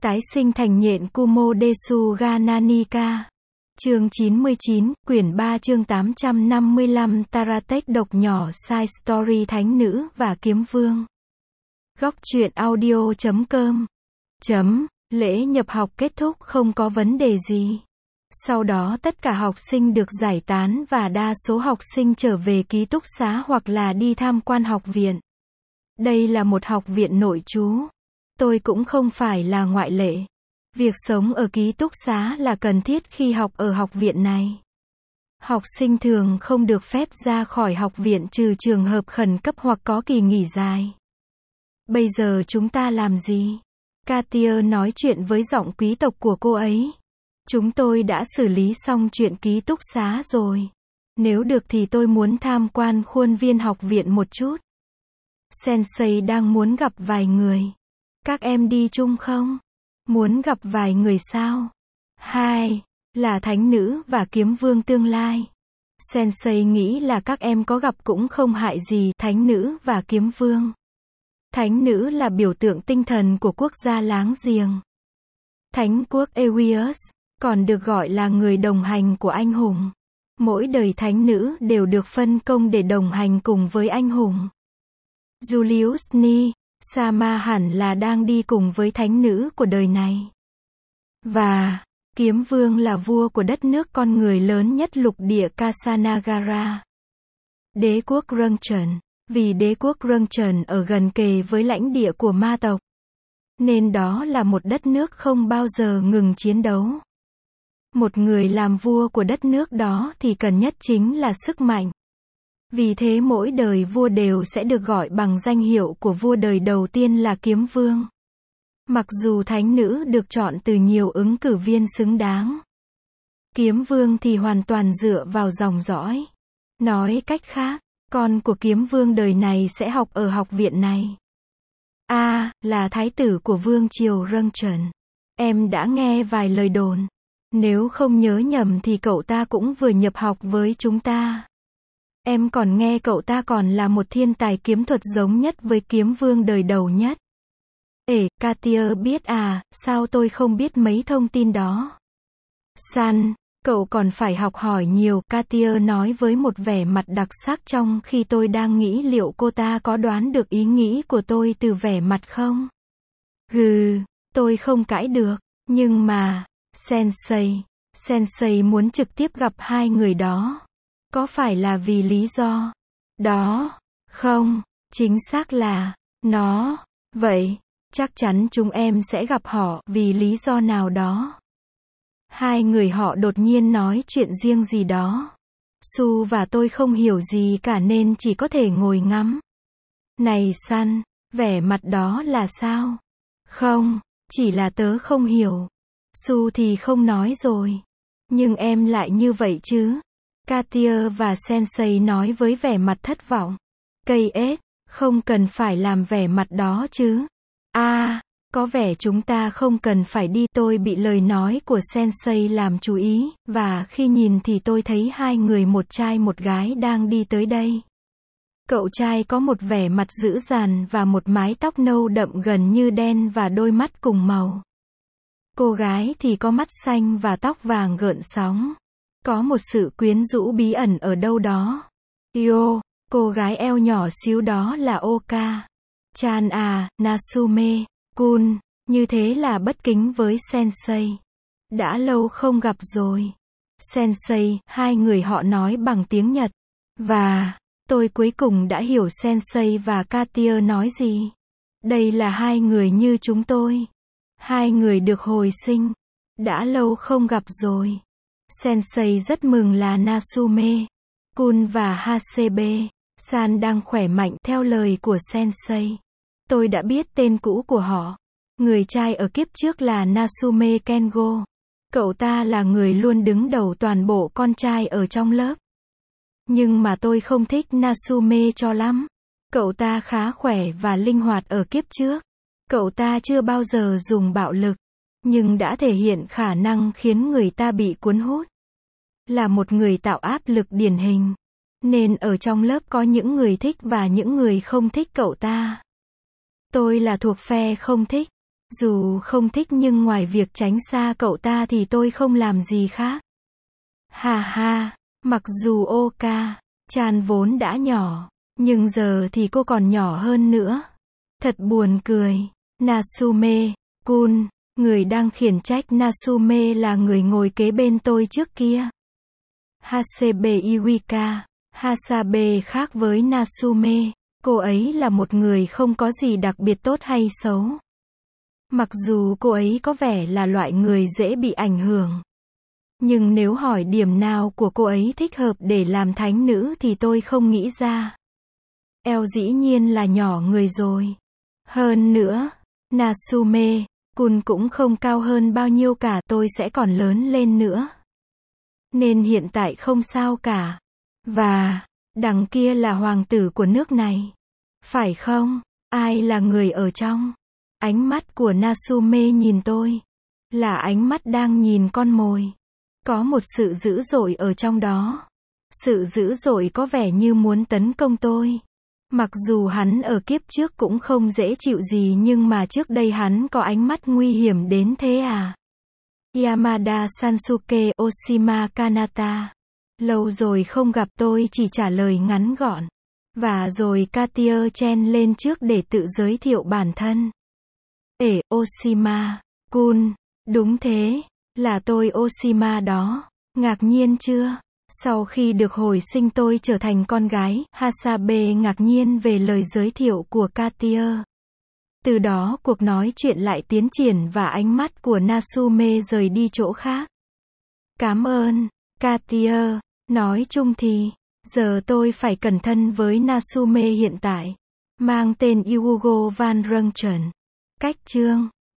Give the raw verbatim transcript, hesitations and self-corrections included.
Tái sinh thành nhện Kumo-desu ga Nanika. Chương chín mươi chín, quyển ba chương tám trăm năm mươi lăm Taratech độc nhỏ Side Story Thánh nữ và kiếm vương. Góc truyện audio chấm com. Chấm, lễ nhập học kết thúc không có vấn đề gì. Sau đó tất cả học sinh được giải tán và đa số học sinh trở về ký túc xá hoặc là đi tham quan học viện. Đây là một học viện nội trú. Tôi cũng không phải là ngoại lệ. Việc sống ở ký túc xá là cần thiết khi học ở học viện này. Học sinh thường không được phép ra khỏi học viện trừ trường hợp khẩn cấp hoặc có kỳ nghỉ dài. Bây giờ chúng ta làm gì? Katia nói chuyện với giọng quý tộc của cô ấy. Chúng tôi đã xử lý xong chuyện ký túc xá rồi. Nếu được thì tôi muốn tham quan khuôn viên học viện một chút. Sensei đang muốn gặp vài người. Các em đi chung không? Muốn gặp vài người sao? Hai, là thánh nữ và kiếm vương tương lai. Sensei nghĩ là các em có gặp cũng không hại gì thánh nữ và kiếm vương. Thánh nữ là biểu tượng tinh thần của quốc gia láng giềng. Thánh quốc Aegeus, còn được gọi là người đồng hành của anh hùng. Mỗi đời thánh nữ đều được phân công để đồng hành cùng với anh hùng. Julius Ni, Sama hẳn là đang đi cùng với thánh nữ của đời này. Và, kiếm vương là vua của đất nước con người lớn nhất lục địa Kasanagara. Đế quốc Rungchen. Vì đế quốc Rungchen ở gần kề với lãnh địa của ma tộc. Nên đó là một đất nước không bao giờ ngừng chiến đấu. Một người làm vua của đất nước đó thì cần nhất chính là sức mạnh. Vì thế mỗi đời vua đều sẽ được gọi bằng danh hiệu của vua đời đầu tiên là kiếm vương. Mặc dù thánh nữ được chọn từ nhiều ứng cử viên xứng đáng. Kiếm vương thì hoàn toàn dựa vào dòng dõi. Nói cách khác, con của kiếm vương đời này sẽ học ở học viện này. A, à, là thái tử của vương triều Rungchen. Em đã nghe vài lời đồn. Nếu không nhớ nhầm thì cậu ta cũng vừa nhập học với chúng ta. Em còn nghe cậu ta còn là một thiên tài kiếm thuật giống nhất với kiếm vương đời đầu nhất. Ê, Katia biết à, sao tôi không biết mấy thông tin đó? San, cậu còn phải học hỏi nhiều, Katia nói với một vẻ mặt đặc sắc trong khi tôi đang nghĩ liệu cô ta có đoán được ý nghĩ của tôi từ vẻ mặt không? Gừ, tôi không cãi được, nhưng mà, Sensei, Sensei muốn trực tiếp gặp hai người đó. Có phải là vì lý do đó không? Chính xác là nó. Vậy, chắc chắn chúng em sẽ gặp họ vì lý do nào đó. Hai người họ đột nhiên nói chuyện riêng gì đó. Su và tôi không hiểu gì cả nên chỉ có thể ngồi ngắm. Này San, vẻ mặt đó là sao? Không, chỉ là tớ không hiểu. Su thì không nói rồi. Nhưng em lại như vậy chứ? Katia và Sensei nói với vẻ mặt thất vọng. Cây ếch, không cần phải làm vẻ mặt đó chứ. A, à, có vẻ chúng ta không cần phải đi. Tôi bị lời nói của Sensei làm chú ý, và khi nhìn thì tôi thấy hai người một trai một gái đang đi tới đây. Cậu trai có một vẻ mặt dữ dằn và một mái tóc nâu đậm gần như đen và đôi mắt cùng màu. Cô gái thì có mắt xanh và tóc vàng gợn sóng. Có một sự quyến rũ bí ẩn ở đâu đó. Yo, cô gái eo nhỏ xíu đó là Oka. Chan à, Natsume, Kun, như thế là bất kính với Sensei. Đã lâu không gặp rồi. Sensei, hai người họ nói bằng tiếng Nhật. Và, tôi cuối cùng đã hiểu Sensei và Katia nói gì. Đây là hai người như chúng tôi. Hai người được hồi sinh. Đã lâu không gặp rồi. Sensei rất mừng là Natsume, Kun và Hasebe, San đang khỏe mạnh theo lời của Sensei. Tôi đã biết tên cũ của họ. Người trai ở kiếp trước là Natsume Kengo. Cậu ta là người luôn đứng đầu toàn bộ con trai ở trong lớp. Nhưng mà tôi không thích Natsume cho lắm. Cậu ta khá khỏe và linh hoạt ở kiếp trước. Cậu ta chưa bao giờ dùng bạo lực. Nhưng đã thể hiện khả năng khiến người ta bị cuốn hút. Là một người tạo áp lực điển hình. Nên ở trong lớp có những người thích và những người không thích cậu ta. Tôi là thuộc phe không thích. Dù không thích nhưng ngoài việc tránh xa cậu ta thì tôi không làm gì khác. Ha ha, mặc dù Oka chan vốn đã nhỏ, nhưng giờ thì cô còn nhỏ hơn nữa. Thật buồn cười. Natsume Kun, người đang khiển trách Natsume là người ngồi kế bên tôi trước kia. Hasebe Iwika, Hasabe khác với Natsume, cô ấy là một người không có gì đặc biệt tốt hay xấu. Mặc dù cô ấy có vẻ là loại người dễ bị ảnh hưởng. Nhưng nếu hỏi điểm nào của cô ấy thích hợp để làm thánh nữ thì tôi không nghĩ ra. Eo dĩ nhiên là nhỏ người rồi. Hơn nữa, Natsume Kun cũng không cao hơn bao nhiêu cả, tôi sẽ còn lớn lên nữa. Nên hiện tại không sao cả. Và, đằng kia là hoàng tử của nước này. Phải không? Ai là người ở trong? Ánh mắt của Natsume nhìn tôi. Là ánh mắt đang nhìn con mồi. Có một sự dữ dội ở trong đó. Sự dữ dội có vẻ như muốn tấn công tôi. Mặc dù hắn ở kiếp trước cũng không dễ chịu gì nhưng mà trước đây hắn có ánh mắt nguy hiểm đến thế à? Yamada Sansuke Oshima Kanata. Lâu rồi không gặp, tôi chỉ trả lời ngắn gọn. Và rồi Katia chen lên trước để tự giới thiệu bản thân. Ể, Oshima Kun, đúng thế, là tôi Oshima đó. Ngạc nhiên chưa? Sau khi được hồi sinh tôi trở thành con gái, Hasabe ngạc nhiên về lời giới thiệu của Katia. Từ đó cuộc nói chuyện lại tiến triển và ánh mắt của Natsume rời đi chỗ khác. Cảm ơn, Katia. Nói chung thì, giờ tôi phải cẩn thận với Natsume hiện tại. Mang tên Yugo Van Rungchen. Cách chương